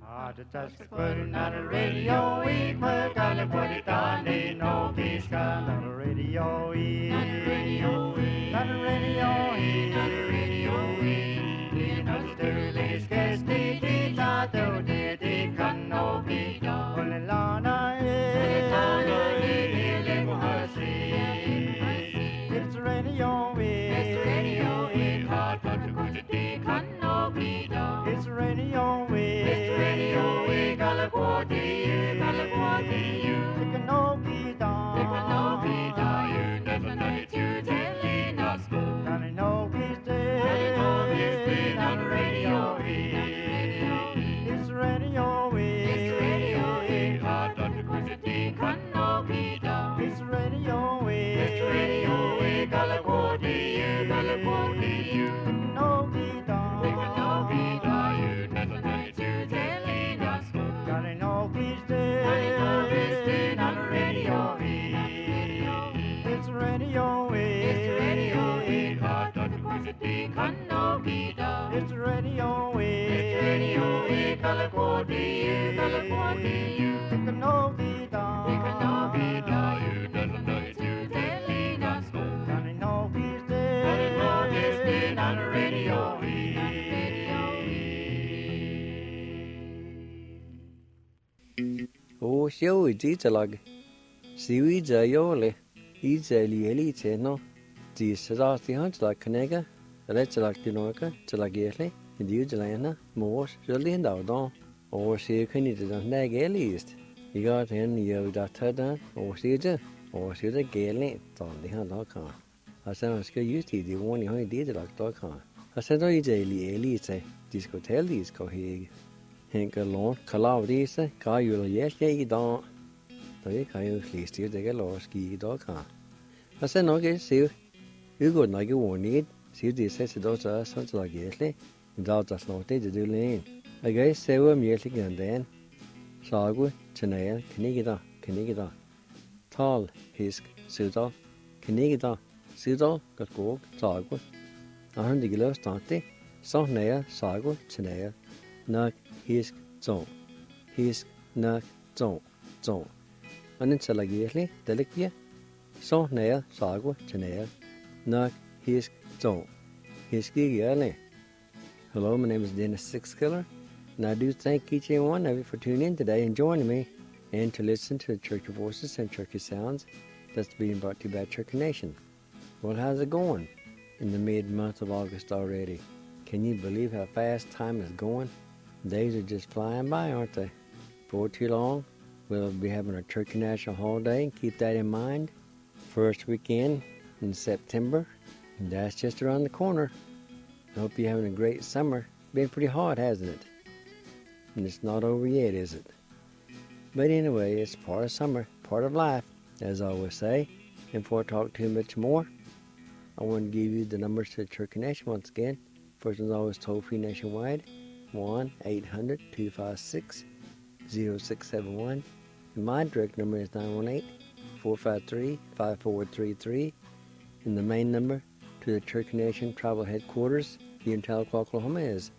Just putting on the radio, we put on the put it on, they know he's got on the radio, on the radio, on the radio, on the radio, in the sterling sketch, they not do they can no be done. Only Lana is it's radio, it's radio, hard but to go to the can no be done. It's radio, it's radio, Galaguati, you can no be done. You can no be done, you never know it, you telling us go. Can I know he's dead on the radio, it's radio, it's radio, hard but to go to the can no be done. It's radio, Galaguati, you can no be done. You can no be done, you never know it, you telling us go. Can I know he's dead on the radio, it's radio, hard but to go to the can no be done. It's radio, Galaguati, you can no be done. You can no be done, you never know it, you telling us go. Can I know he's dead on the radio, O sjau I dítalag, siwi ja jole, I ja lieli teno, di sadati hantalag kanega, retsalag dinoka, talag yele, diu jalana, mors, jolien daudon, o siu kanita nag elist. I got in yo da tada, o siu da gele, don di handaka. I said I skal use the one you dítalag doka. I said I ja lieli te, disco tell these go hig. Henker lån, kalavrise, kajul og hjælp I dag. Da jeg kan jo fleste det kan lov ski I dag kan. Og så nok sier, ugår nok ordentlig, sier de seg til da sånn til å hjælpe. I dag da snart det du len. Og jeg ser om hjælp igjen den. Sagu, tjenæl, knigida. Tal, hisk, sydal, knigida, sydal, godt gåg, sagu. Og han digger løs stante, sånn nær, sagu, tjenæl, nok, hisk, nak, zon. And it's a lagirli, delicvia. So nail, sago, chanail, nak, hisk, zon. Hiski yale. Hello, my name is Dennis Sixkiller, and I do thank each and one of you for tuning in today and joining me, and to listen to the Church of Voices and Church of Sounds that's being brought to you by Church Nation. Well, how's it going in the mid-month of August already? Can you believe how fast time is going? Days are just flying by, aren't they? Before too long, we'll be having our Turkey National Holiday, and keep that in mind. First weekend in September, and that's just around the corner. I hope you're having a great summer. Been pretty hot, hasn't it? And it's not over yet, is it? But anyway, it's part of summer, part of life, as I always say. And before I talk too much more, I want to give you the numbers to the Turkey Nation once again. First one's always toll-free nationwide. 1-800-256-0671. And my direct number is 918-453-5433. And the main number to the Turkey Nation Tribal Headquarters here in Tahlequah, Oklahoma is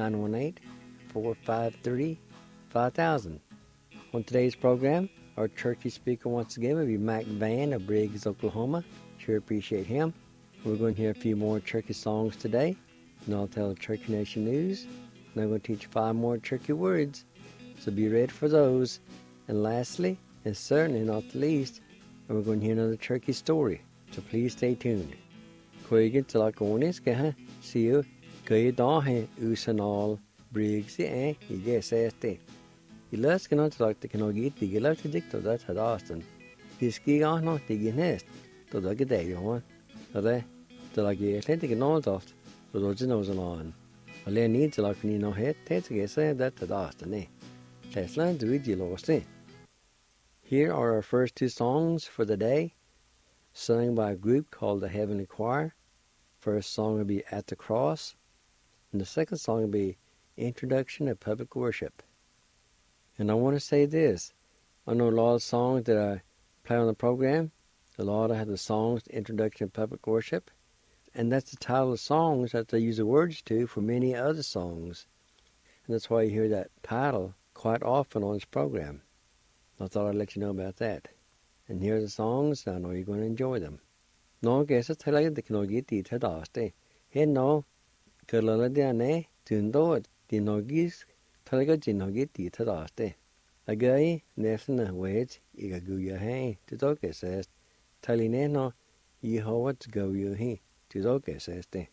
918-453-5000. On today's program, our Turkey speaker once again will be Mike Van of Briggs, Oklahoma. Sure appreciate him. We're going to hear a few more Turkey songs today, and I'll tell the Turkey Nation news. And I'm going to teach 5 more Turkey words, so be ready for those. And lastly, and certainly not the least, we're going to hear another Turkey story, so please stay tuned. Koiget til Agonis Gaha, Siu, Gaidahe, Usanal, Briggs, I guess I last cannot like the Kanogit, the Gilati Dictor that had Austin. His ski on not the nest, to the Gade, one. The Atlantic and all that, the Roginos on. Alle needs like ni no head, that's a guess that the last ne. Tesla do it lost in. Here are our first 2 songs for the day, sung by a group called the Heavenly Choir. First song will be At the Cross, and the second song will be Introduction to Public Worship. And I want to say this, I know a lot of songs that I play on the program, a lot of have the songs Introduction to Public Worship, and that's the title of songs that they use the words to for many other songs. And that's why you hear that title, quite often on his program. I thought I'd let you know about that. And here are the songs, and I know you're going to enjoy them. No, guess it's like the Knogi Tita Daste. Hey, no, Kurlala Diane, Tundo, Dinogis, Talaga Dinogi Tita Daste. A guy, Nefna, wait, Iga Guya Hay, to Doke says, Talineno, ye Howard go you he, to Doke says de.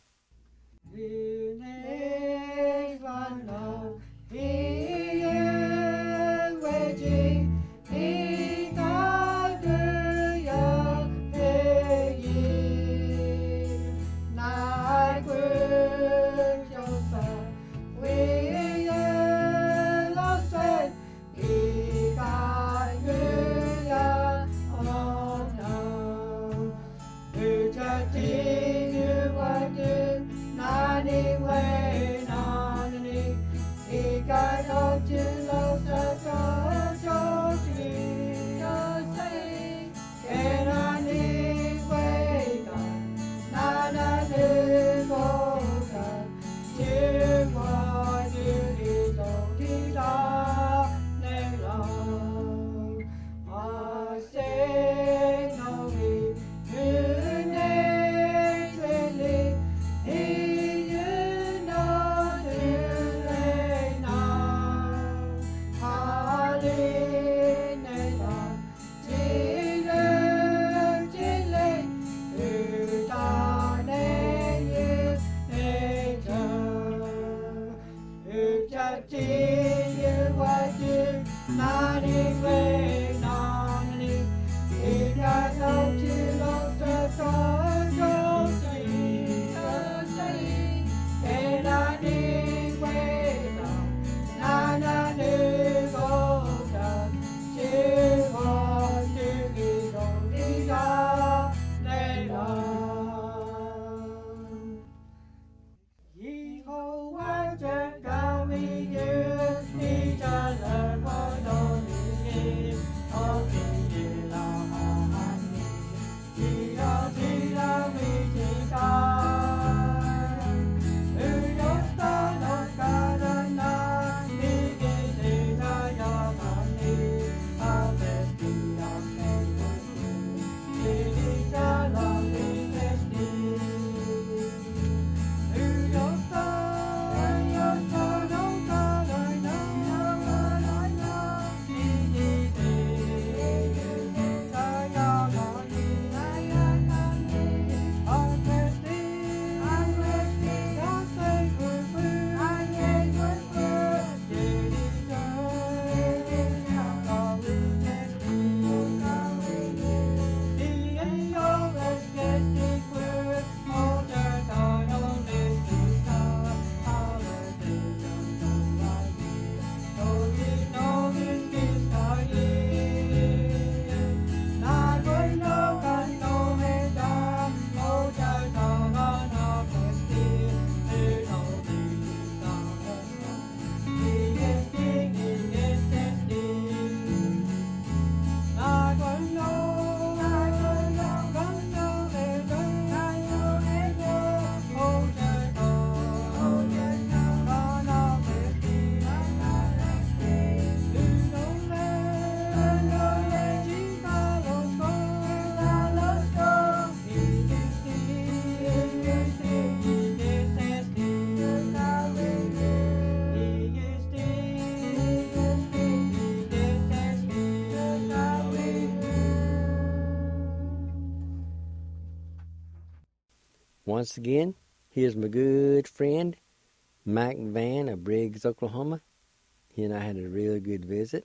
Once again, here's my good friend, Mac Van of Briggs, Oklahoma. He and I had a really good visit.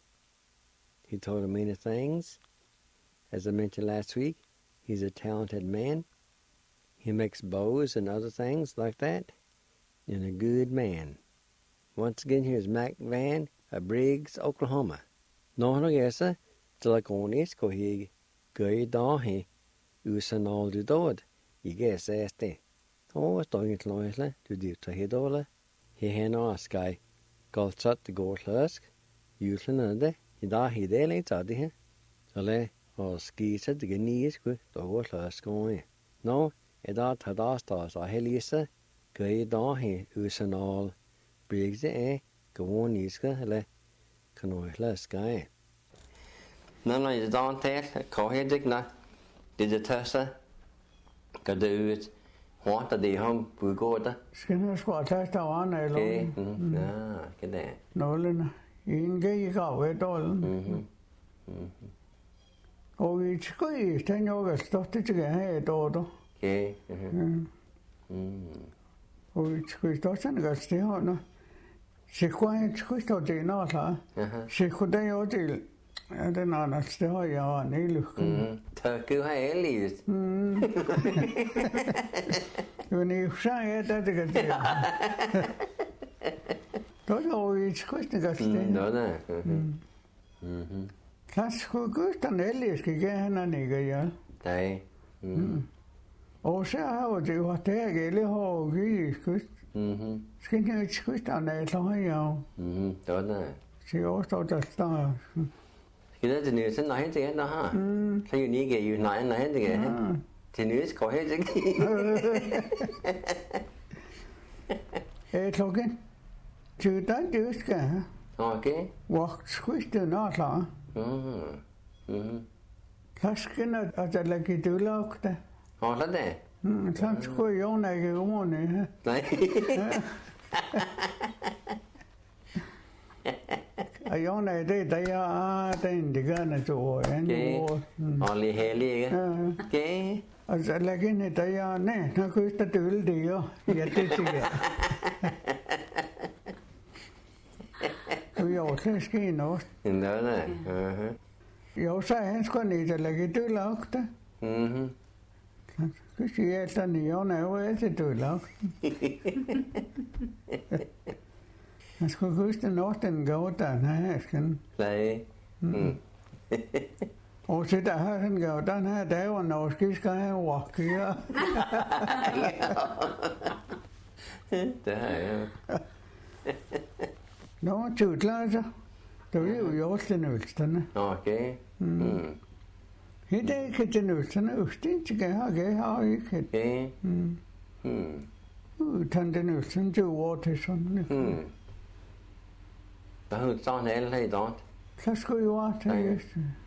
He told me many things. As I mentioned last week, he's a talented man. He makes bows and other things like that. And a good man. Once again, here's Mac Van of Briggs, Oklahoma. No gesa, Tilaconis cohi, gui dahi, usan all the dod. I guess este. Oh, stong it loisle, to do to hidola. He hen askai. Galchat the gortlusk. Usen under. I da hidele tadi. Sale, or skisa the genies quick, the gortlusk going. No, da tadastas a helisa. Gui dahi, usan all. Briggs go on iska, le. Kanoi Laskai. None of the Dante, Cohedigna, did the Tessa, Gaduit, what a day home, Bugoda. Skinner squat test on a Okay, long. get there. Nolan, in gay go at all. Oh, it's good. 10 August, started to get head order. Okay, Oh, it's good. Doesn't get stay on. She quite good to the north. She could they all deal. I don't know, that's the way on. They look. Turkey, hey, Elise. When you say it, that's a good deal. Don't always good to get stay. No, no. That's good, and Ellis can get an nigger. Day. Og så har det jo der gælde har givet skyst. Skal jeg ikke skyst an af så har jeg. Đó nè. Så også der står. Khi đó thì nữ sinh nói hết cái đó ha. Sao như ní cái nói hết cái thì nữ có hết cái. Klokken. Chứ der det skal. Okay. Hvor skyst det når så. Så skal at der lægge det lagt der. Đó nè. Så skulle jeg jo ikke gå ned. Nej. Og jeg er det der jeg den det gør det så en. Og lige hellig, ikke? Okay. Og så lægge ind der jeg nej, der kunne der dølle det jo. Ja, det siger. Jo, det sker noget. Đó nè. Jo, så han skulle ned og lægge det lagt der. Så siger jeg, at den er jo til det lagt. Jeg skulle huske noget, den går der, her skal. Đấy. Og så der har den går, den her dag, og når skal have walk her. Det har jeg. Nå, tutler så. Det er jo gjort den ølsterne. Okay. I dag kan den ølsterne østen til at have ikke. Okay. Utan den ølsterne til ord til sådan. Der er jo sådan alle i dag. Så skulle jo også til just.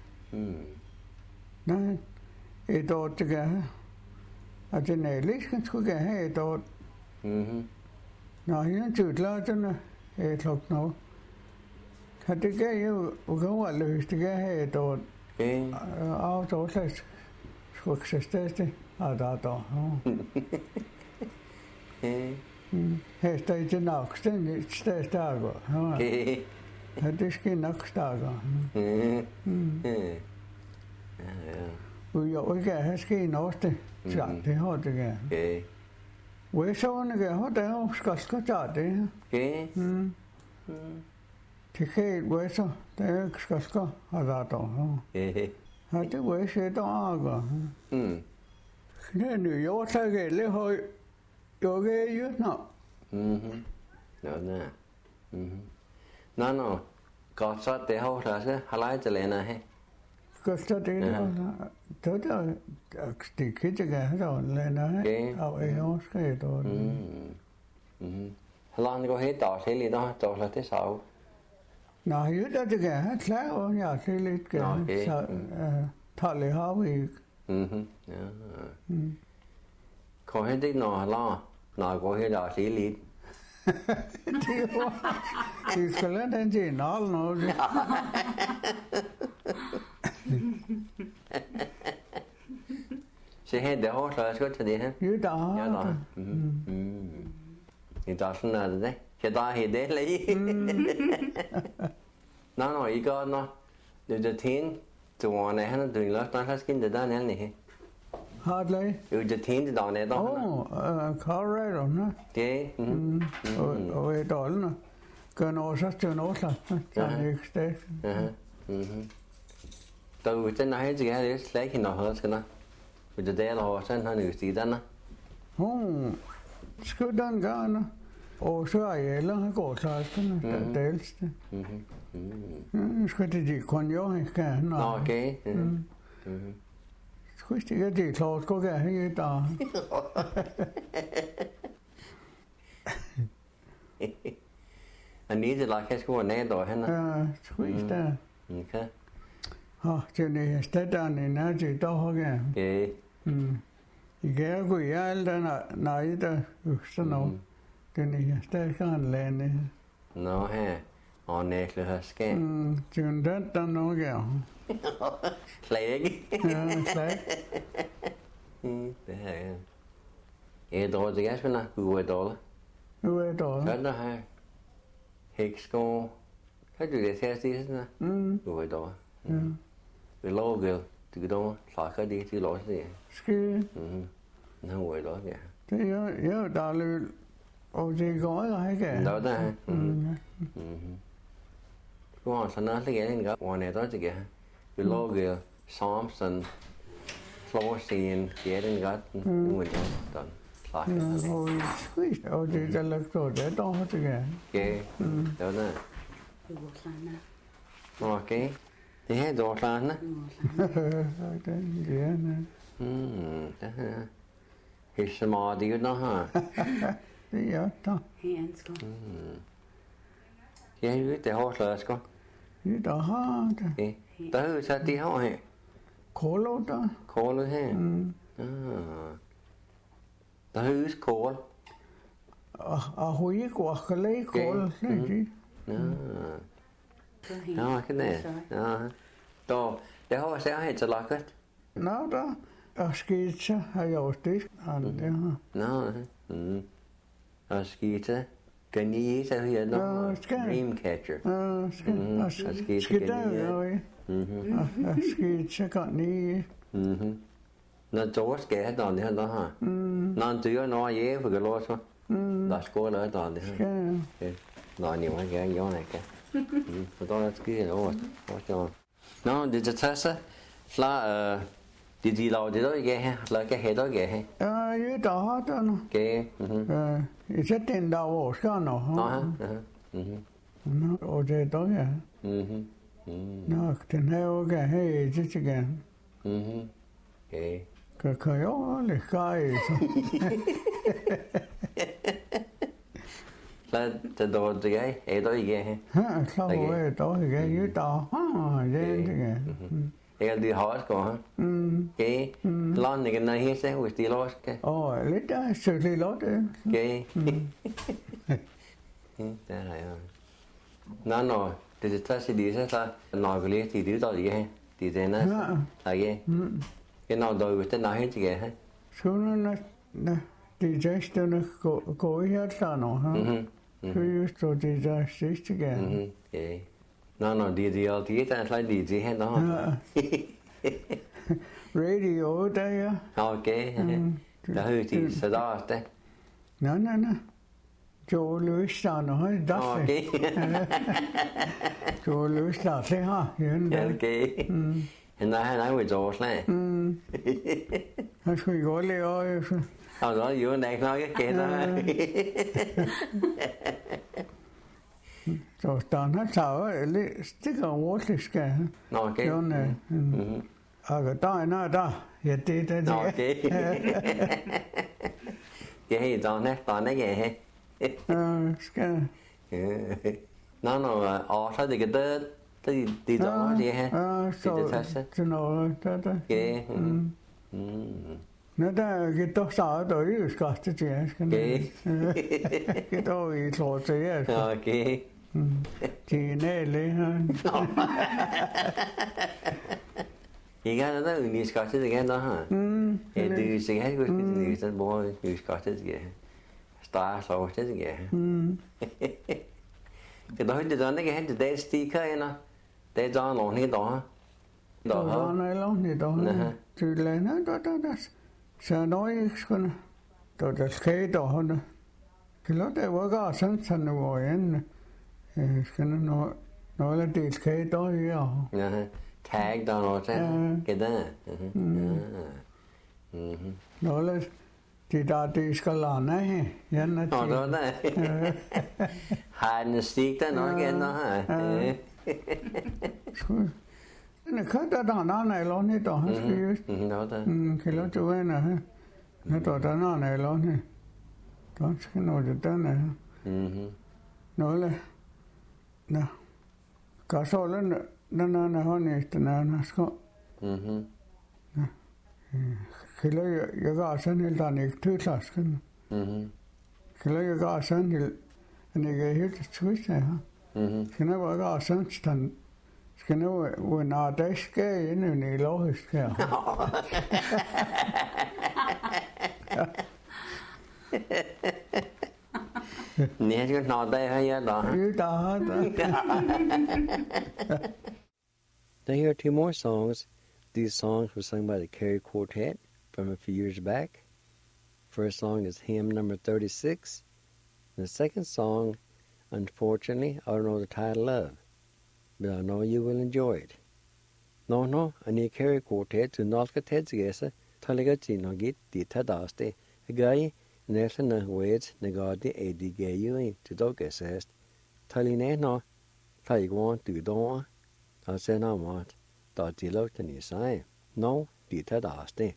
Nej, et år til at have. Og den er lige skulle have et år. Nå, her tutler den er klokken nu. Så det gav jo, og gå løs, det gav have et år. Okay. Og så også skulle jeg stæste, og der. Her står ikke nok, den stæste akkur. Okay. Ja, det skal nok stakker. Og jeg ikke have sket noget det. Ja, det har det gerne. Okay. Og jeg så en gang, der jo skal tage det. Okay. Det kan ikke være så, der ikke skal have der. Okay. Ja, det var jeg set akkur. Det er nu, jeg tager gælde høj. Jeg er jo nå. Đó nè. Nó có sót để hậu là sẽ halai cho lên này. Koster det der det kan ikke gøre det der og jeg også skal det. Halai går helt dårligt hele dag, dårligt det så. Nej, det kan klar og jeg til lidt så taler har vi. Ja. Går helt ikke når halai, når går helt dårligt hele. Det skal lade den til en all noget. Så her det har så skal til det her. Ja, der. Ja, der. I dag sådan er det. Så der er det lige. Nå, I gør nå. Det er tin. Du var nede han du lagt der skin det der nede. Hardly. Det er tin det der nede der. Colorado, no? Det. Og det er gør noget så til noget så. Der er ikke sted. Der er jo den her helt sikkert det slet ikke noget skal der. Men det der har sådan han just i den. Skal den gerne. Og så er jeg eller går tasken det ældste. Skal det kun jo ikke. Nå, okay. Skal ikke det klart skal jeg have der. anh nghĩ thì là cái của nè rồi hết nè. Squeeze ta. Okay. Cho nên stata này nó chỉ to hơn kìa. Okay. Cái quỷ ai là nói ta sao nó. Cho nên stata không lên này. Nó ha. On nè là hết cái. Chuyện đó ta nó kìa. Lấy Đấy. Thế hệ. Ê đồ thì cái nào cứ đồ đó. Uê đó. Cái đó ha. Hexco. Cái gì để theo gì hết nè. Cứ đồ. Cái lô kìa. Từ đó xóa cái đi từ lỗ gì. Ski. Nó ngồi đó kìa. Thế nhớ đó là ô gì gói rồi kìa. Đó đó ha. Có sao nó cái này gặp ngoài này đó chứ kìa. Cái lô kìa. Thompson. Florentine. Cái này gặp. Ngồi đó. Xóa cái đó. Ôi squeeze. Ô gì ta lực rồi để to hết kìa. Okay. Đó nè. Ok. Thì hết đồ lan á. Đấy, dễ nè. Đó ha. Thì sao mà đi nó ha. Thế giờ to. Cái biết để hốt lợt con. Thế đó ha. Okay. Tới sao đi họ hệ. Khổ lắm đó. Khổ luôn ha. Tới khổ. Húi quả cái lấy khổ này chứ. Đó cái này. Đó. Đó. Để họ sẽ hết cho lạc hết. Nó đó. Skitsa har jag styrt. Det ha. Nó. Skitsa. Kan ni så hur då? Dreamcatcher. Skitsa rồi. Skitsa kan ni. Nó chỗ cái đó thì nó ha. Nó tự nó dễ phải cái lỗ sao. Đó school ở đó thì. Nó nhiều cái giống này cái. Đó là cái lỗ. Đó. Nó đi cho test là đi lâu đi đó cái ha, là cái hệ đó cái ha. Ju đó đó nó. Cái. Sẽ tiền đâu sao nó. Nó ha. Nó ở đây đó kìa. Nó tiền heo cái hay chứ chứ kìa. Okay. Cái đó là cái. Là từ đó thì cái hệ đó cái ha. Ha, sao vậy đó thì cái ju đó. Vậy chứ kìa. Cái đi hỏi có ha. Cái lon này cái này hết sẽ với đi lót cái. Lấy đó xử lý lót đấy. Cái. Đó là nó thì ta sẽ đi sẽ ta nói cái lý thì đi đó gì ha. Thì thế nó là cái nào đôi với tên nào hết chứ ha. Số nó đi ra cho nó cố hết ra nó ha. Cứ cho đi ra xí chứ kìa. Okay. Nó đi thì ta lại đi gì hết đó. Radio đây á. Ok. Đó thì sẽ đó đấy. Nó. Chỗ lưới sao nó hơi đắt. Ok. Chỗ lưới sao thế ha. Ok. Hiện nay nói về chỗ này. Nó phải gọi lê ơi. Đó vừa đang nói cái kia đó. Chỗ tàn hết sao ấy. Tức là vô lịch kìa. Ok. Chỗ này. Cái đó nó đó. Hiện tí tới gì. Ok. Cái gì toàn đấy kìa. Nó sao thì cái tớ đi đó gì ha. Cho nó đó. Cái. Nó đã cái đó sao đó rồi cả chứ chứ. Cái đó ý lộ chứ. Ok. Chỉ này lấy ha. Thì cái đó là nhiều cái chứ cái đó ha. Cái từ sinh hết cái nhiều rất bố nhiều cái chứ cái. Star so chứ cái. Cái đó thì đó cái hết để sticker nó. Để cho nó này đó. Đó này luôn thì đó. Từ lên nó đó. Sao nói con. Đó là cái đó nó. Cái đó để vào cái sẵn rồi anh. Cái nó là đi cái đó vậy. Tag đó nó sẽ cái đó. Nó là thì đã đi skal này nó đó đấy. Hide stick đó nói cái nó hả. Nó khá đó này lo này đó. Đó đó. Cái đó chú ấy nè. Nó đó này lo này. Đó cái nó được đó này. Nó là no. Kasolen na honesta na sko. Kilo yagasan il danik tutasken. Kilo yagasan il nige hit twista ha. Kina wagasan stan. Kina when adeske in ni lohiske. Nè chứ nọ đây hay đó. Now here are two more songs. These songs were sung by the Carey Quartet from a few years back. First song is hymn number 36. And the second song, unfortunately, I don't know the title of, but I know you will enjoy it. No, ani Carey Quartet to nalka tedsgesa, taligati no git di tadaste, a guy Nelson na words negadi edi gayu to dogesest, taline no, taigwan to don, I say no want, dot di look in his eye. No, di tadaste.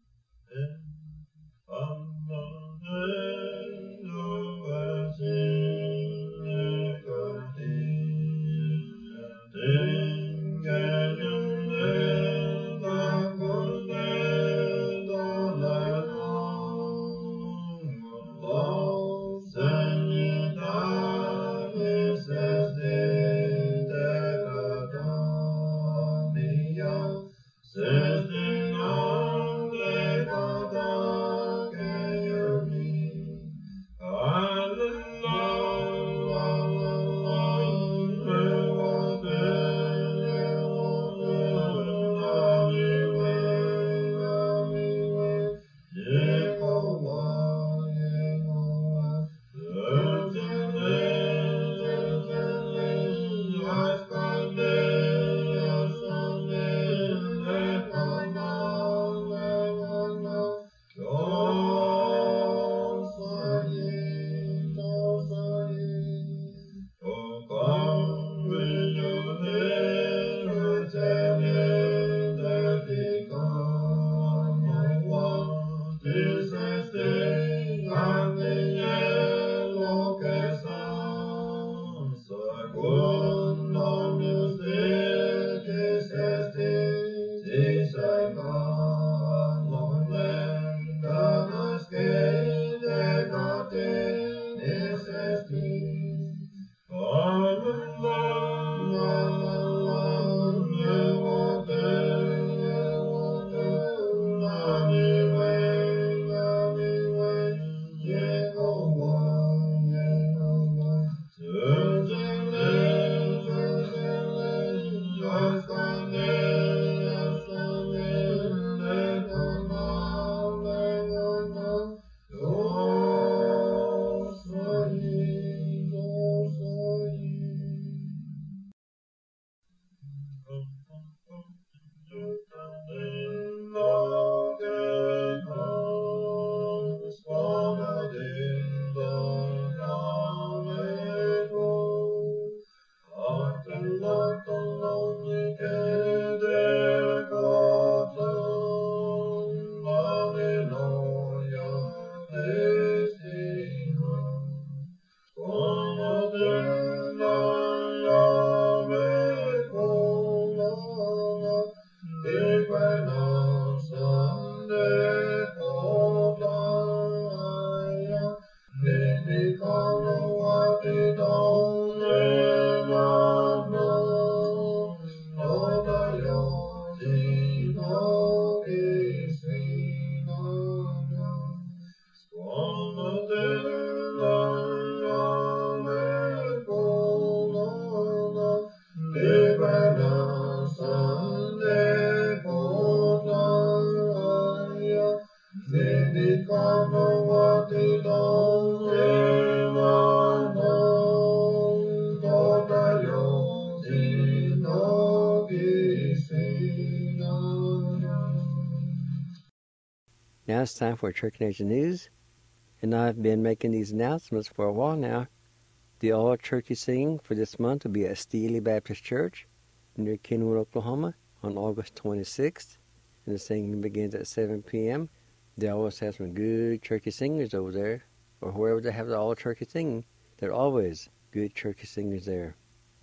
Now it's time for Church Nation News, and I've been making these announcements for a while now. The all-turkey singing for this month will be at Steely Baptist Church near Kenwood, Oklahoma on August 26th, and the singing begins at 7 p.m. They always have some good turkey singers over there, or wherever they have the all-turkey singing. There are always good turkey singers there.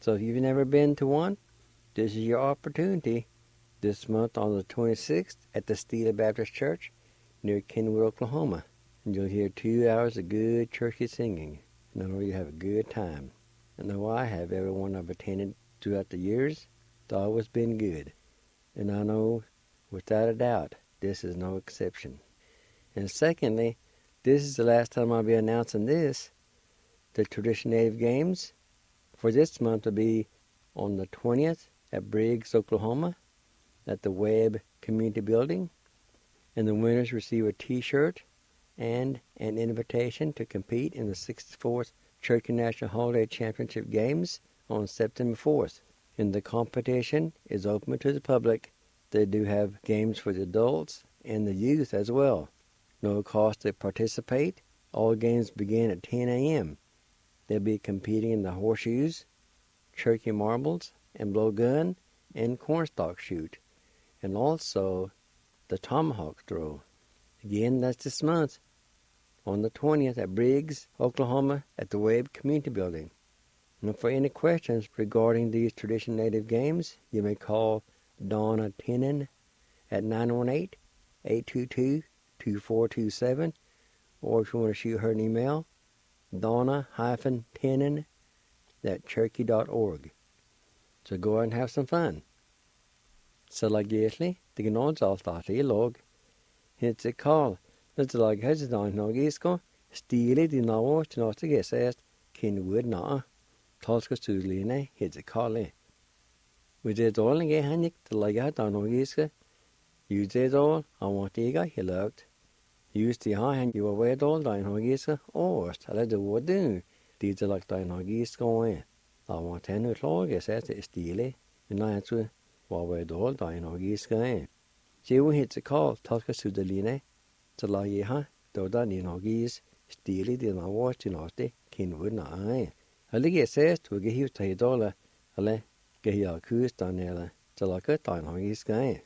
So if you've never been to one, this is your opportunity this month on the 26th at the Steeler Baptist Church near Kenwood, Oklahoma. And you'll hear 2 hours of good churchy singing. And I know you'll have a good time. I know I have. Everyone I've attended throughout the years, it's always been good. And I know, without a doubt, this is no exception. And secondly, this is the last time I'll be announcing this. The Tradition Native Games for this month will be on the 20th at Briggs, Oklahoma, at the Webb Community Building. And the winners receive a T-shirt and an invitation to compete in the 64th Cherokee National Holiday Championship Games on September 4th. And the competition is open to the public. They do have games for the adults and the youth as well. No cost to participate. All games begin at 10 a.m. They'll be competing in the horseshoes, Cherokee marbles, and blowgun, and cornstalk shoot, and also the tomahawk throw. Again, that's this month, on the 20th at Briggs, Oklahoma, at the Webb Community Building. And for any questions regarding these Tradition Native Games, you may call Donna Tenen at 918-822-2427, or if you want to shoot her an email, Donna-Tenen@cherokee.org. So go out and have some fun. Så lag egentlig, det kan også alt i lag. It's a call. It's like has it on Nogisko, stealing the novel to not to get says, Kenwood na. Talska Suline, it's a call. We did all and get Hannick to like out on Nogiska. You did all, I want to get he looked. Use the high hand you away all down Nogiska, or tell the wood do. Did the like down Nogiska in. I want to know log, it says it's stealing, and I answer. While we're all dying or geese guy. She will hit the call, talk us to the line, to la yeha, though that in our geese, steely did not watch in Austin, Kenwood na eye. A liggy says to get you to $1, a le, get your coos down there, to like a dying or geese guy.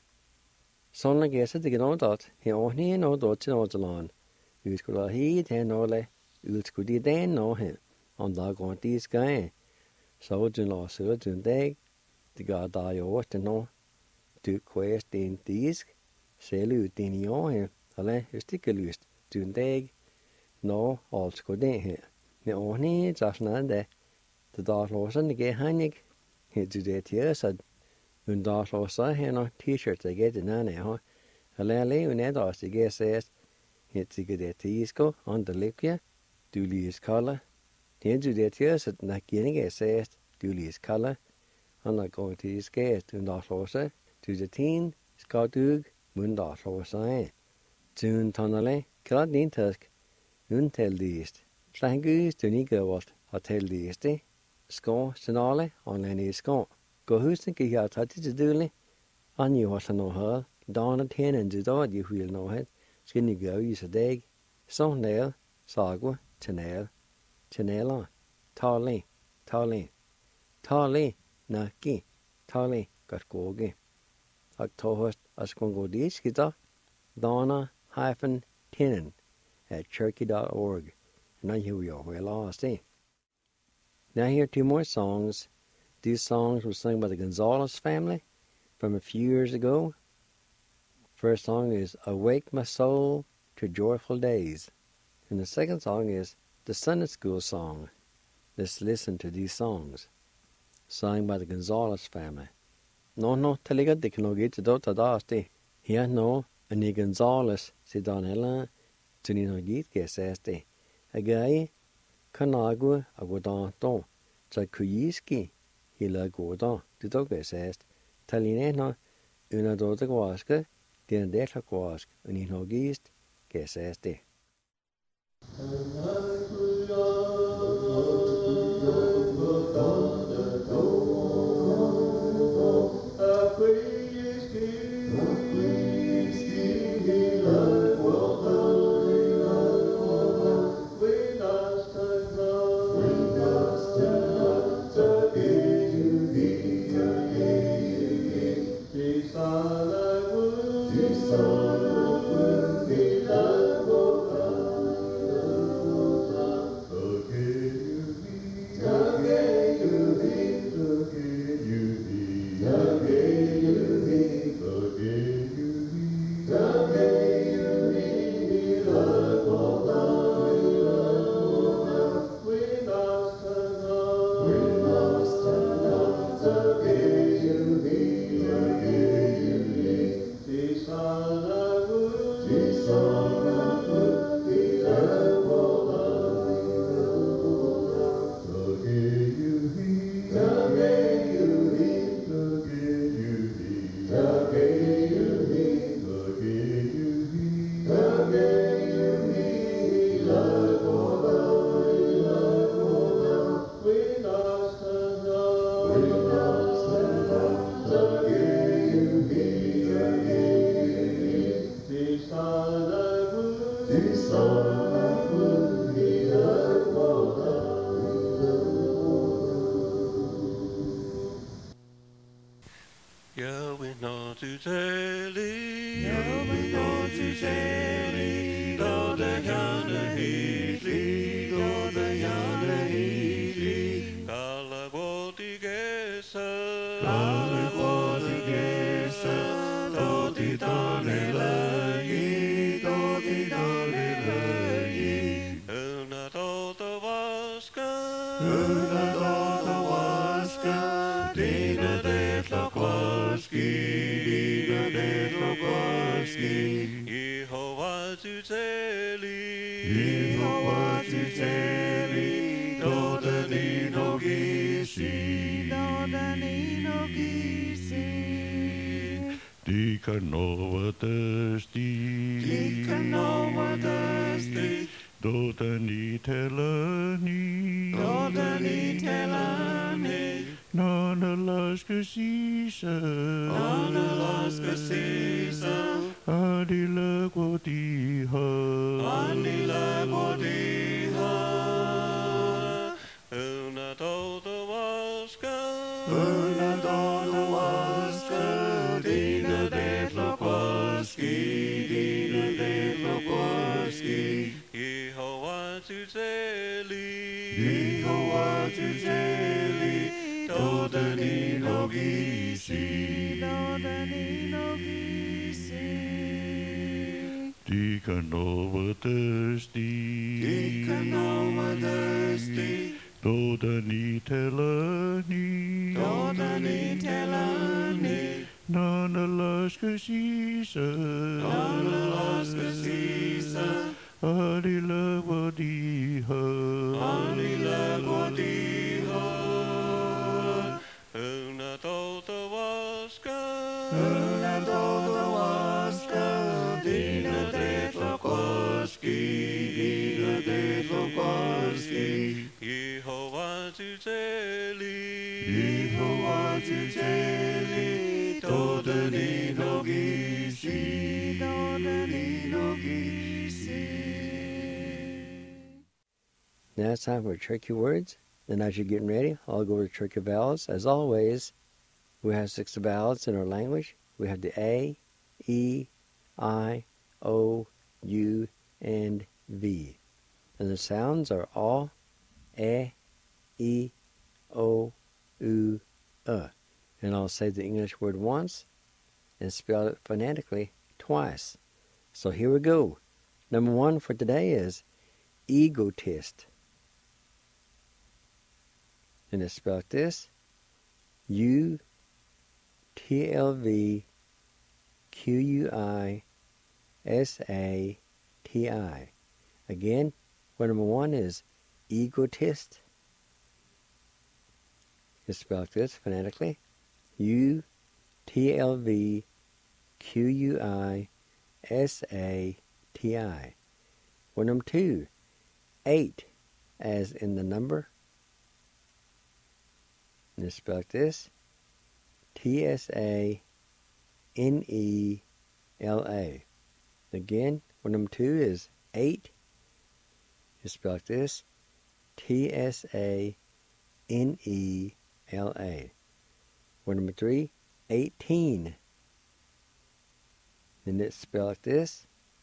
Son like guess to get on that, he only no dots in all the lawn. You could he ten or le, you could then know him, on the going these guy. So do not so do they. Det gør der jo også nå. Du quest din disk, selv ud din i år her, eller just ikke lyst. Du en dag, nå, alt skulle det her. Men ordentlig, så sådan det. Det der slår sådan, det gør han ikke. Her du det til, så hun der slår så her når t-shirt, der gør den anden her. Eller leve ned også, det gør sæst. Her du gør det til isko, andre lykke. Du lys kolder. Her du det til, så den gør ikke sæst. Du lys kolder. Han er gået til skæst, hun der slår sig. Du det tin, skal dug, mun der slår sig. Tun tannale, klart din task. Hun tældist. Slangus, du ikke vort, har tældist det. Skå, senale, online i skå. Gå husen, kan jeg tage til døle. Han jo har sådan noget her. Dana tænden, du der, de vil nå het. Skal ni gå i sig dag. Så næl, sago, tænal. Tænaler, tale, tale. Tale. Naki, tali, gargoge. Octohost, Askongodis, Donna-Tenen@cherokee.org. And I hear we are well lost, eh? Now here are 2 more songs. These songs were sung by the Gonzalez family from a few years ago. First song is Awake My Soul to Joyful Days. And the second song is the Sunday School song. Let's listen to these songs. Sung by the Gonzalez family. No, taliga diknogi to dota dasti. Here no, ani Gonzalez, si Donella, tunino git gesesti. Agai, kanagu agudan don, sa kuyiski, hila godan, to gesest. Talinena, una dota guaska, din deta guask, unino gist, gesesti. no tu teli, no tu teli, do de yana hili, do de yana hili, kala botigesa, do di dole lai, do di dole lai, una tota vaska, dina de tlokwaski, Jehovah tu teli, do da ni no gisi, Deacon over thirsty, do da ni telani, Nana laska sisa, Adila Gwodiha, Una tota waska, Dina de tlokwaski, Jehovah tu teli, do da ni no gisi, Deacon over thirsty, do da ni telani, Nana laska sisa, Adila Gwodiha, Una tota waska, Dina de tlokwaski, Jehovah tu teli, do da ni no gisi, Now it's time for tricky words. And as you're getting ready, I'll go over tricky vowels. As always, we have 6 vowels in our language. We have the A, E, I, O, U, and V. And the sounds are A, E, O, U, And I'll say the English word once and spell it phonetically twice. So here we go. Number 1 for today is egotist. And it's spelled this, U-T-L-V-Q-U-I-S-A-T-I. Again, word number 1 is egotist. It's spelled this phonetically, U-T-L-V-Q-U-I-S-A-T-I. Word number 2, 8, as in the number. And it's spelled this, T-S-A-N-E-L-A. Again, word number 2 is 8. It's spelled this, T-S-A-N-E-L-A. Word number 3, 18. And it's spelled this,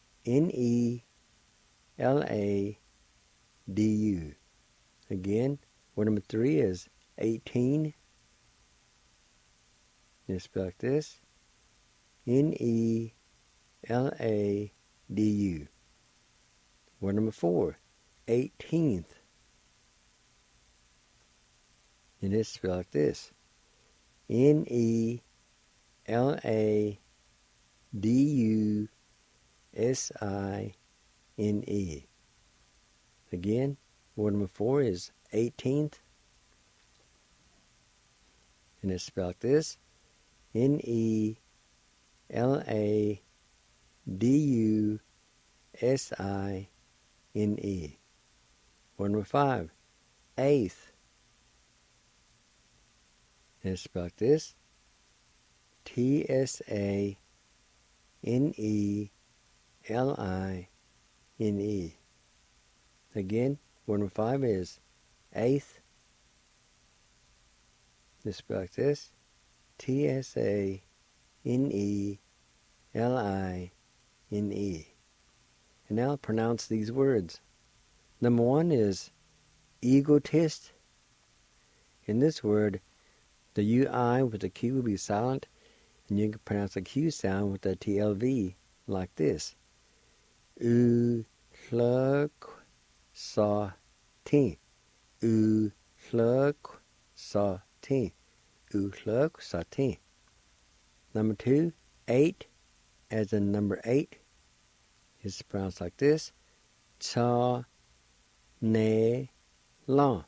N-E-L-A-D-U. Again, word number 3 is 18. It's spelled this, N-E-L-A-D-U. Word number 4, 18th. And it's spelled this, N-E-L-A-D-U-S-I-N-E. Again, word number 4 is 18th. And it's spelled this, N-E-L-A-D-U-S-I-N-E. Word number 5, 8th. And it's spelled this, T-S-A-N-E-L-I-N-E. Again, word number 5 is 8th. It's spelled this, T-S-A-N-E-L-I-N-E. N-E-L-I-N-E. And now pronounce these words. Number 1 is egotist. In this word, the U-I with the Q will be silent, and you can pronounce the Q sound with the TLV like this. U-hluk-sa-tin. U-hluk-sa-tin. U-hluk-sa-tin. Number 2, 8, as in number 8, is pronounced like this. Cha-ne-lan.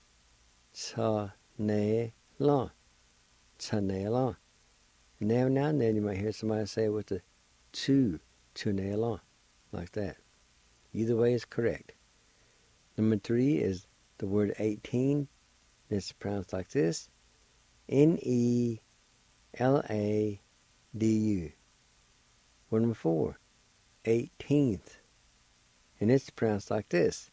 Cha-ne-lan. Cha-ne-lan. Now and then you might hear somebody say it with the tu-ne-lan, like that. Either way is correct. Number 3 is the word 18. It's pronounced like this. N-E-L-A-D-U. Number 4, 18th. And it's pronounced like this.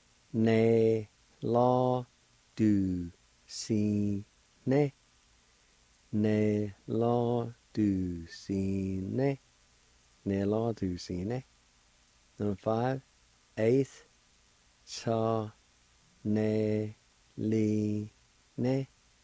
Ne-la-du-si-ne. Ne-la-du-si-ne. Ne-la-du-si-ne. Number 5, 8th. Cha-ne-li-ne.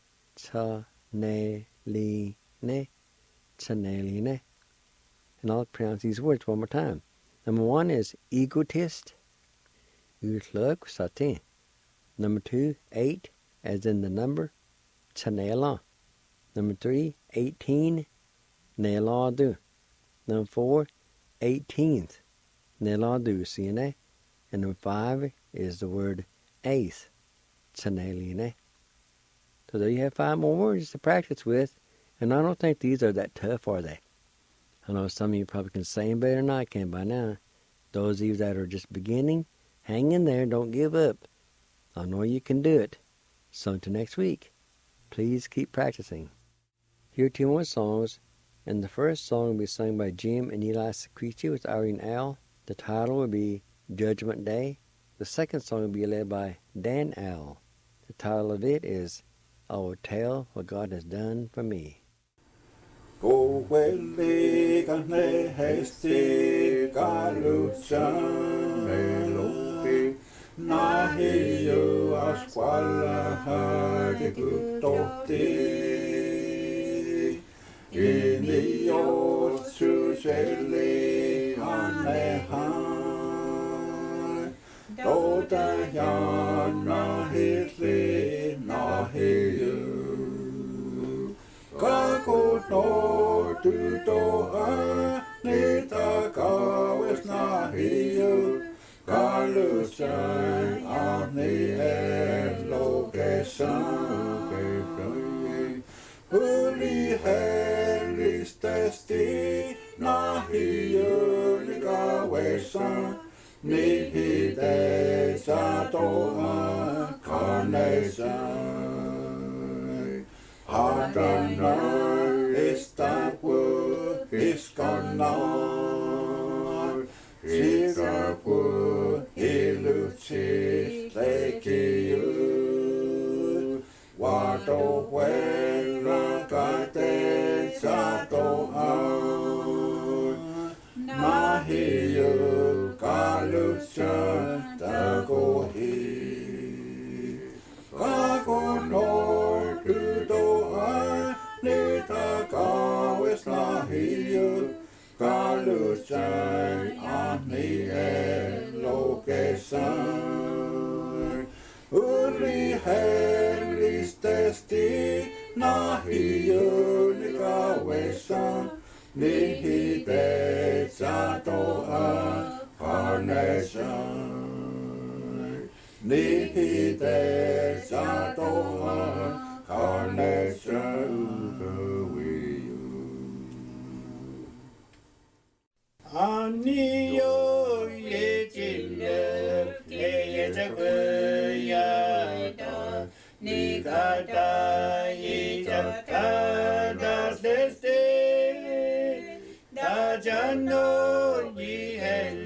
Cha-ne-li-ne. Cha-ne-li-ne. And I'll pronounce these words one more time. Number 1 is egotist. U-hluk-sa-tin. Number 2, 8, as in the number. Cha-ne-lan. Number 3, 18. Ne-la-du. Number 4, 18th. Ne-la-du-si-ne. And number 5 is the word 8th. Cha-ne-li-ne. So there you have 5 more words to practice with. And I don't think these are that tough, are they? I know some of you probably can say them better than I can by now. Those of you that are just beginning, hang in there, don't give up. I know you can do it. So until next week, please keep practicing. Here are 2 more songs, and the first song will be sung by Jim and Eli Secretti with Irene Al. The title will be Judgment Day. The second song will be led by Dan Al. The title of it is I Will Tell What God Has Done for Me. Gå välligande hästiga lutsan nahi ju asqualla hade guttotti ini osu selli anehan Dota ya nahi li nahi ju Kako no tu doa ni ta kawes nahi ju Kalusan ani elokesan Huli helistesti nahi ju ni kawesan Nihi te sa doa kanesan Adonai istapu iskonar Sigapu ilucis lekiu Wado wena kate satoan Nahiyu kalusan tagohi Kagonor tudoa nita kawes nahiyu Kalusan ani elokesan Uli helistesti nahiyu ni kawesan Nihi te satoa karnesan Nihi te satoa karnesan Aniyo ye jille ye jagayada Nikata ye jakada deste Dajano ye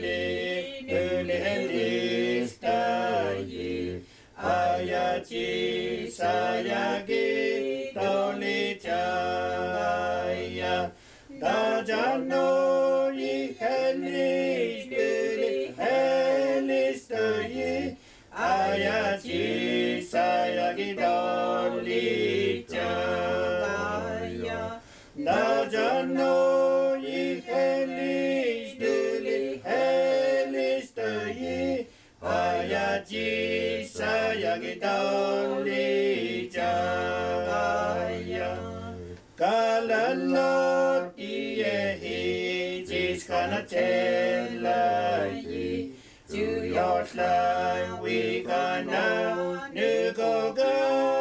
hele staye Ayachi sayagi toli chaya Jano ye hellish dili hellish ye ayachi sayagidoli chaya na Jano ye hellish dili hellish ye ayachi sayagidoli chaya Kalalot ye jis kana tella ye to your slide we gonna nugoga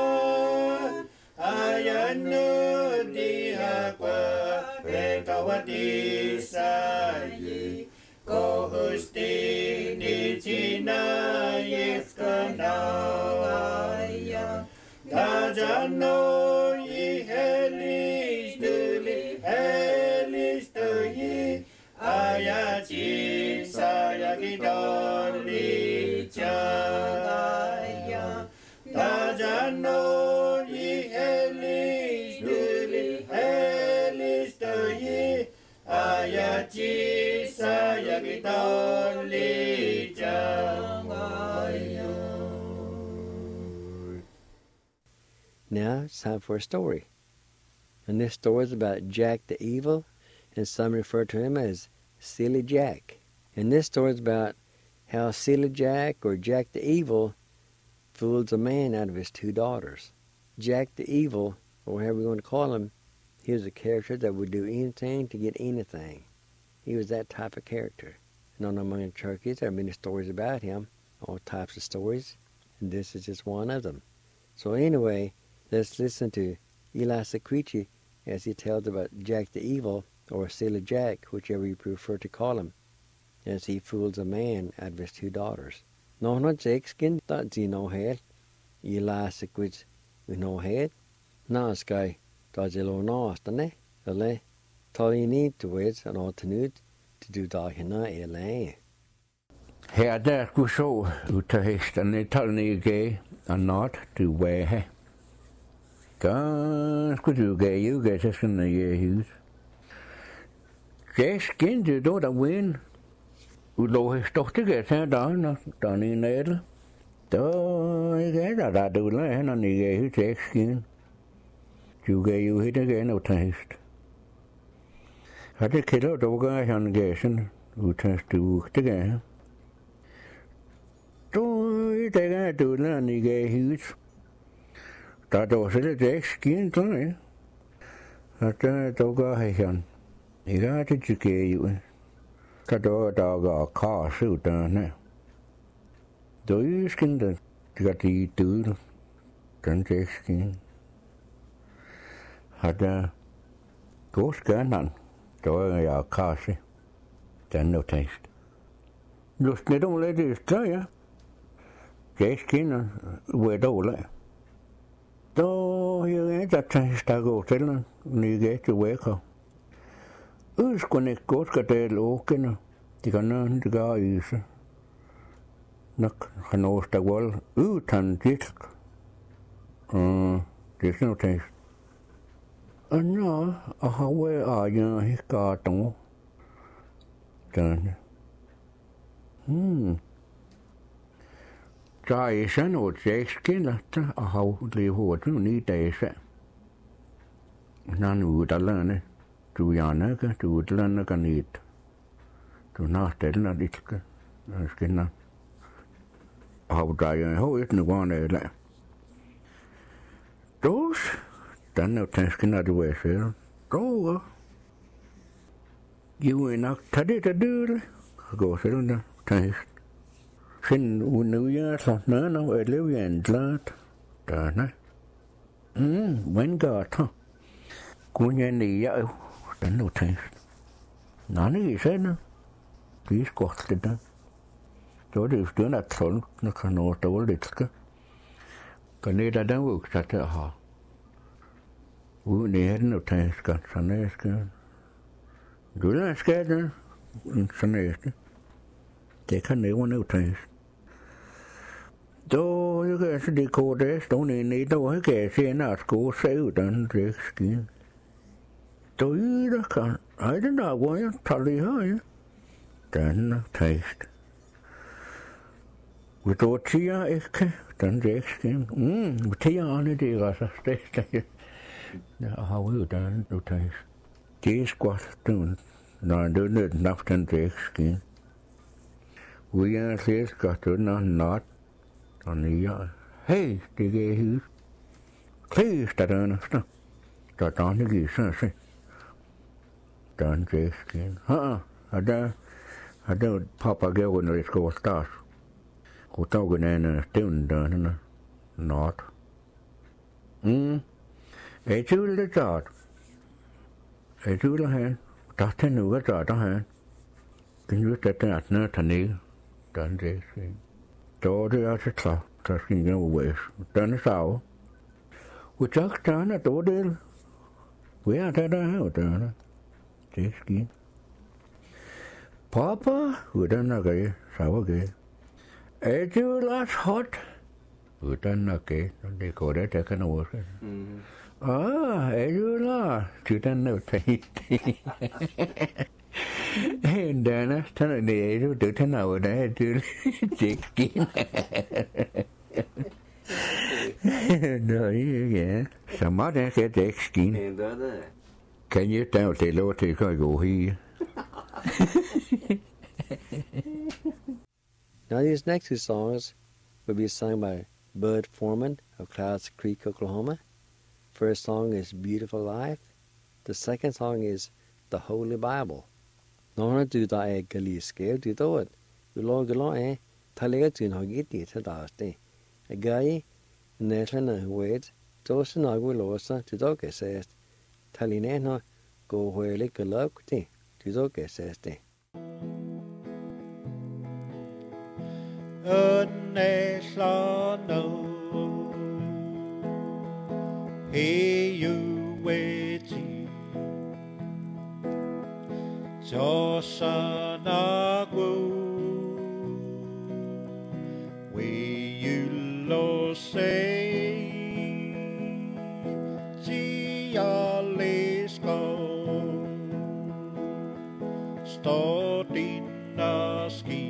ayanu di aqua rekawati sai go husti ni china yes kana ya Dajano ye hellish dili hellish ye ayachi sayagidoli chaya Dajano ye hellish dili hellish ye ayachi sayagidoli chaya. Now it's time for a story. And this story is about Jack the Evil, and some refer to him as Silly Jack. And this story is about how Silly Jack, or Jack the Evil, fools a man out of his 2 daughters. Jack the Evil, or however you want to call him, he was a character that would do anything to get anything. He was that type of character. And on Among the Turkeys, there are many stories about him, all types of stories, and this is just one of them. So anyway, let's listen to Eli Sequici as he tells about Jack the Evil, or Silly Jack, whichever you prefer to call him, as he fools a man out of his 2 daughters. No, not Jake skin, that ze no head. Eli Sequici, we no head. Na sky, that ze lo no astane, ale. Tall you need to wait and all to nude to do dahina ele. Her der skulle så ut af hesterne, tallene gav, og not du væhe. Ganske du gav, jo gav sig sådan en hus. Jeg skinte då der vin. Ulo hestokte gav sig der, når der er en ædel. Der gav der du lade, når ni gav hus, jeg skinte. Du gav jo hitte gav noget til hest. Hatte kælder dog gav han gav sådan, ud af stuegte gav. Tôi thấy cái tụi nó đi ghé hút, ta đồ sẽ để skin thôi, ta tôi có hay hơn, thì cái thì chỉ kêu vậy, ta đồ ta có khó xử ta nè, tôi skin đó, cái gì tụi nó, chẳng để skin, ta cố cái năn, tôi có khó xử, chẳng no taste, lúc này đâu lấy được cái á. Cái skin về đâu lại, tôi hiện tại tại sao có thể là người ghé chú về không? Con này có cái tên lỗ cái nó, thì cái nó cái gì đó, nó hắn nói ta gọi thành chết, chết nó thế, nó họ về ở nhà hết cả tổng, chân, Trái sen og tjekskin latta a hau lihuot nu ni teise. Nan uudallane, tu janaka, tu uudallannaka niit. Tu nahtelna ditke, skinna. Hau tajan hoit nu vaneille. Tos, tänne on tenskinna dueseen. Touga. Juinak tadita dyyle. Goselna tänskin. Sen unuja satna no eleven tlat. Tana. When got huh. Kunya ni ya den no tens. Nani sen. Please got it done. Så det stod at sådan når kan nå stå lidt skal. Kan det der ud så der har. Uden det den at skal sådan skal. Du der skal den sådan det kan det jo tage. Då jeg kan så det går det stå nede då jeg kan se at gå se ud den det skal. Då der kan I did not want to tell you. Then taste. We thought tia ikke, den dækskin. Tia on it, I was a state. How will done to taste? This squat doing. No, do not enough den dækskin. We are says got to not on the yard. Hey, det gav hus. Please, der er der don't give sense. Don't dækskin. I don't papa go when they go start. Who talking in stone done not. A jewel the chart. A jewel hand. That's a new chart hand. Can you set that not a new? Done this thing. So they are a clock. Tasking no ways. Done a sow. We just done a door. We are that out there. This skin. Papa, we don't know gay, sour gay. A jewel as hot. We don't know gay. They call it a kind of work. Ah, a jewel. You don't know. And then I started the age of 2 hours. I had to 16. No, yeah. Somebody get 16. Can you tell the Lord to go here? Now these next 2 songs will be sung by Bud Foreman of Clouds Creek, Oklahoma. First song is Beautiful Life. The second song is The Holy Bible. Nó du da gali scale du do it. You log along talega tun hogiti to dasti. A guy netlana wait, Dosan aguilosa to doke says. Talineno go where lick a locuti to doke says. Hey, you waiting. Josanagu, we you lo say, Gialisco, Stodinaski,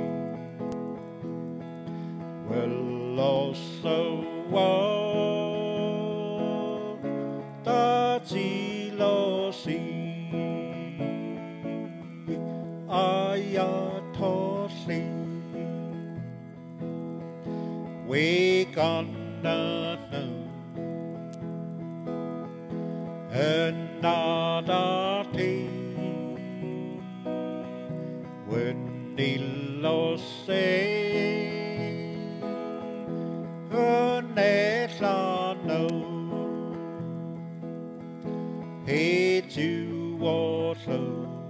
well also Tajilosi. Ayatosi, we gonna know another day when they lost say no hey to water.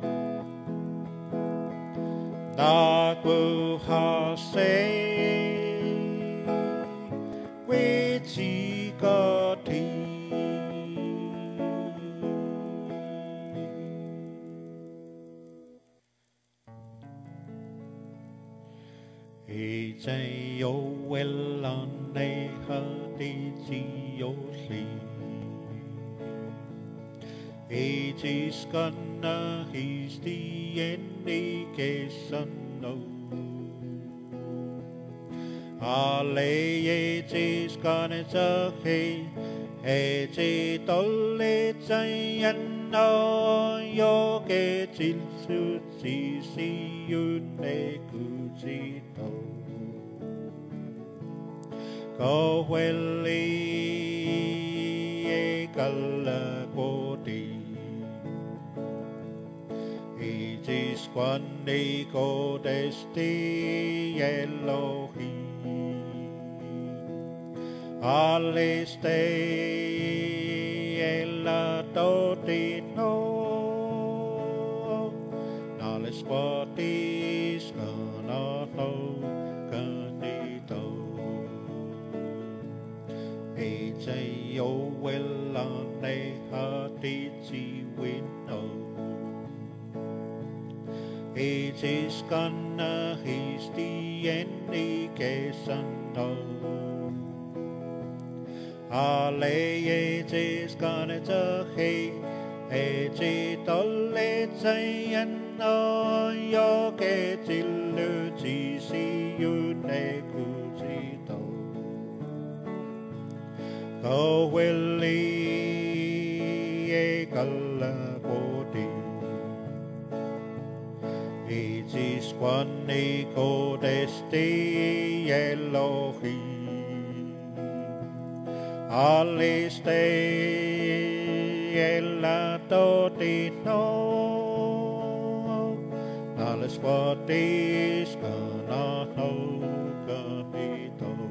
Nago hase, we goti. He say yo well on they heard yo sleep. He is gonna he's the indication. Ale is gonna say, Eji tolle chayan no yo ke chil su si si yun ne kuji to. Go welly e gala kodi. Is one day go desti Elohim. Aleste ella dotino. Nales potis canato canito. Eje yo wella ne hatici winno. It is gonna he's the indication of Ale it is gonna say e te tolle tayan no yo ke tilu ti si you ne ku ti to ko willi e kala poti e ti squanni ko desti elohi aliste ella totino alles what is gonna kanito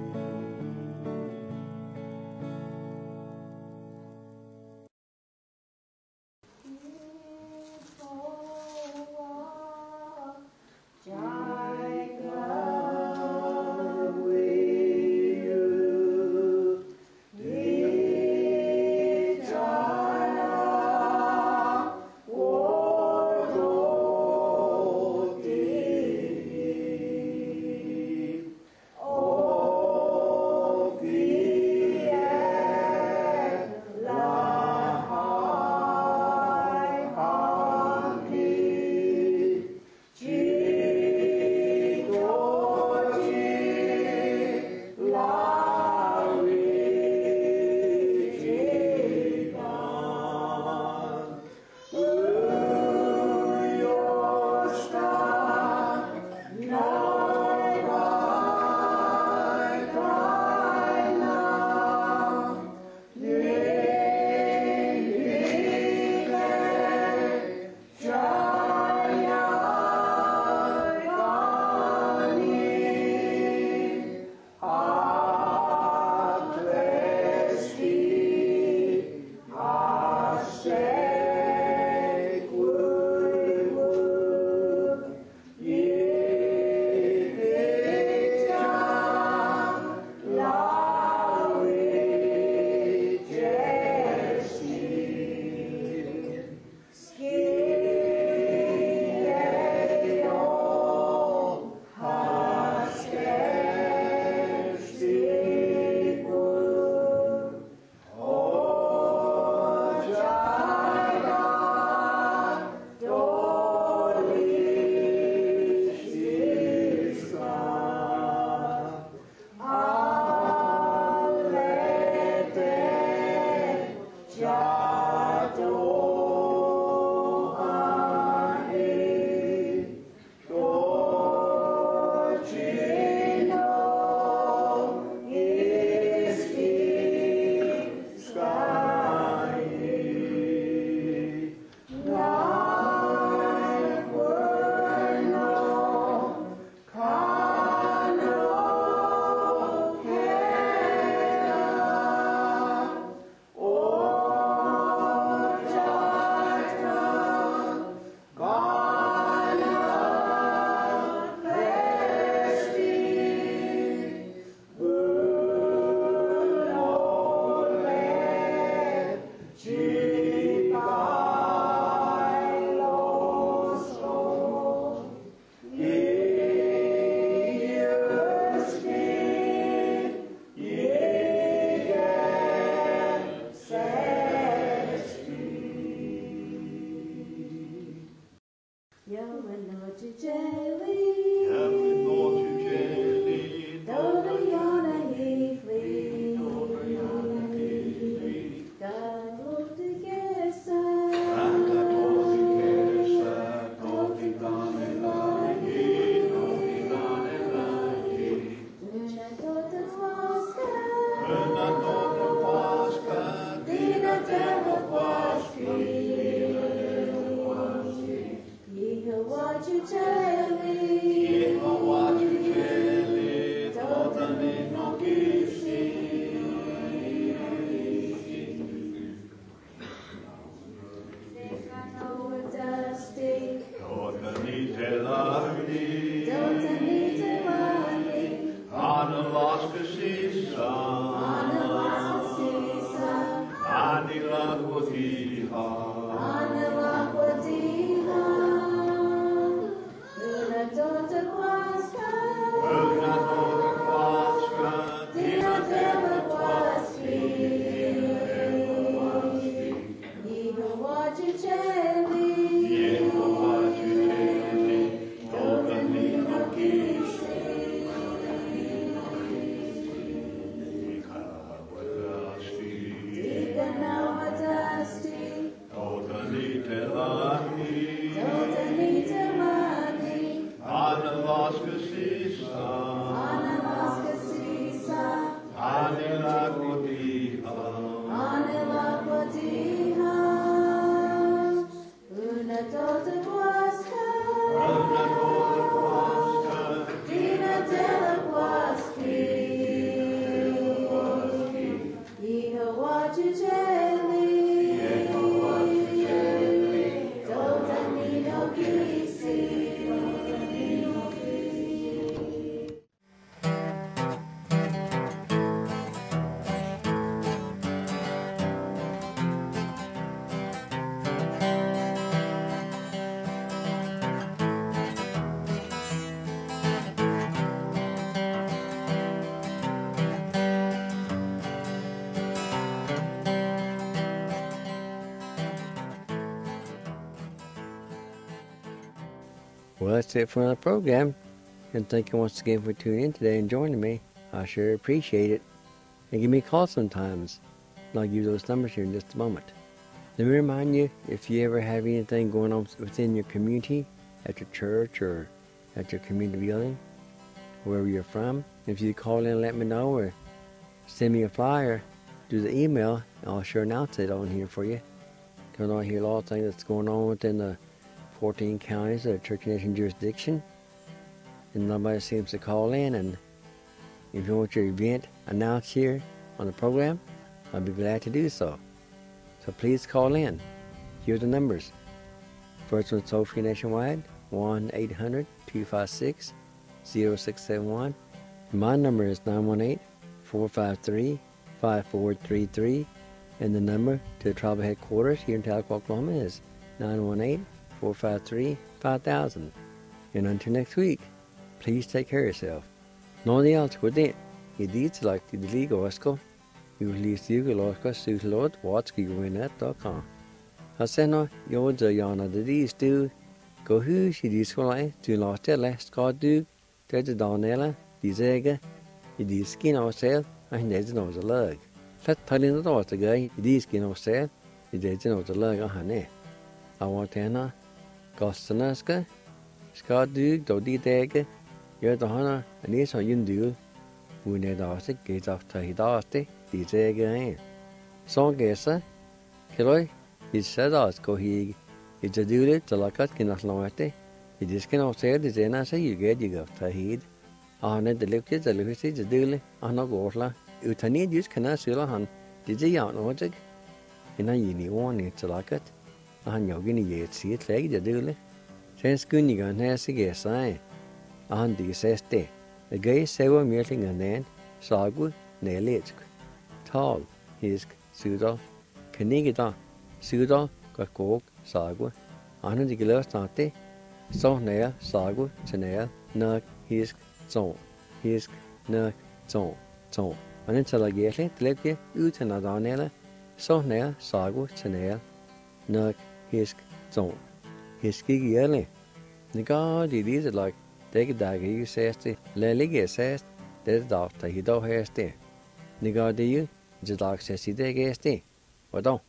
Watch it Well, that's it for another program. And thank you once again for tuning in today and joining me. I sure appreciate it. And give me a call sometimes. And I'll give you those numbers here in just a moment. Let me remind you, if you ever have anything going on within your community, at your church or at your community building, wherever you're from, if you call in and let me know or send me a flyer, do the email, I'll sure announce it on here for you. Because I hear a lot of things that's going on within the 14 counties of the Church Nation jurisdiction. And nobody seems to call in, and if you want your event announced here on the program, I'll be glad to do so. So please call in. Here are the numbers. First one's toll free nationwide, 1-800-256-0671. My number is 918-453-5433. And the number to the tribal headquarters here in Tahlequah, Oklahoma is 918-453-5000. And until next week, please take care of yourself. Någon allt på det. I dit like the legal osco. You least you will osco suit Lord what's giveaway.com. I said no, you're the yana the these do. Go who she disqualify to lost their last card do. There's the Donella, the Zega, the skin ourselves, and there's no the lug. Let telling the daughter guy, the skin ourselves, there's no the lug on her neck. I want to know. Gostanaska, Scott Duke, Doddy Dagger, you're the honor, and it's how you do. When they does it, gets off to his dusty, the Zagger. So, guesser, Kilroy, he said, us go he. It's a duty to look at Kinnah Lawate. He just cannot say the Zena say you get you go to heed. On it, the liquid, the liquid, the duty, on no gorla. Utani just cannot seal on. Did you out logic? In a uni one, it's a lock it. On your guinea yet see it leg the duty. Since Gunigan has a guess, on the says day. The gay several meeting and then, Sagu, Nelitsk. Tall, Hisk, Sudo, Kanigida, Sudo, Gakok, Sagu, on the glass nate, so nail, Sagu, Chanel, Nug, Hisk, Zone, Hisk, Nug, Zone, Zone. And until I get it, let you out another Donella, so nail, Sagu, Chanel, Nug, Hisk, Zone. Hiski yelling. The god it is like take a dagger you says the Lily says there's doctor he don't has the God you just like says he take a stay. What don't?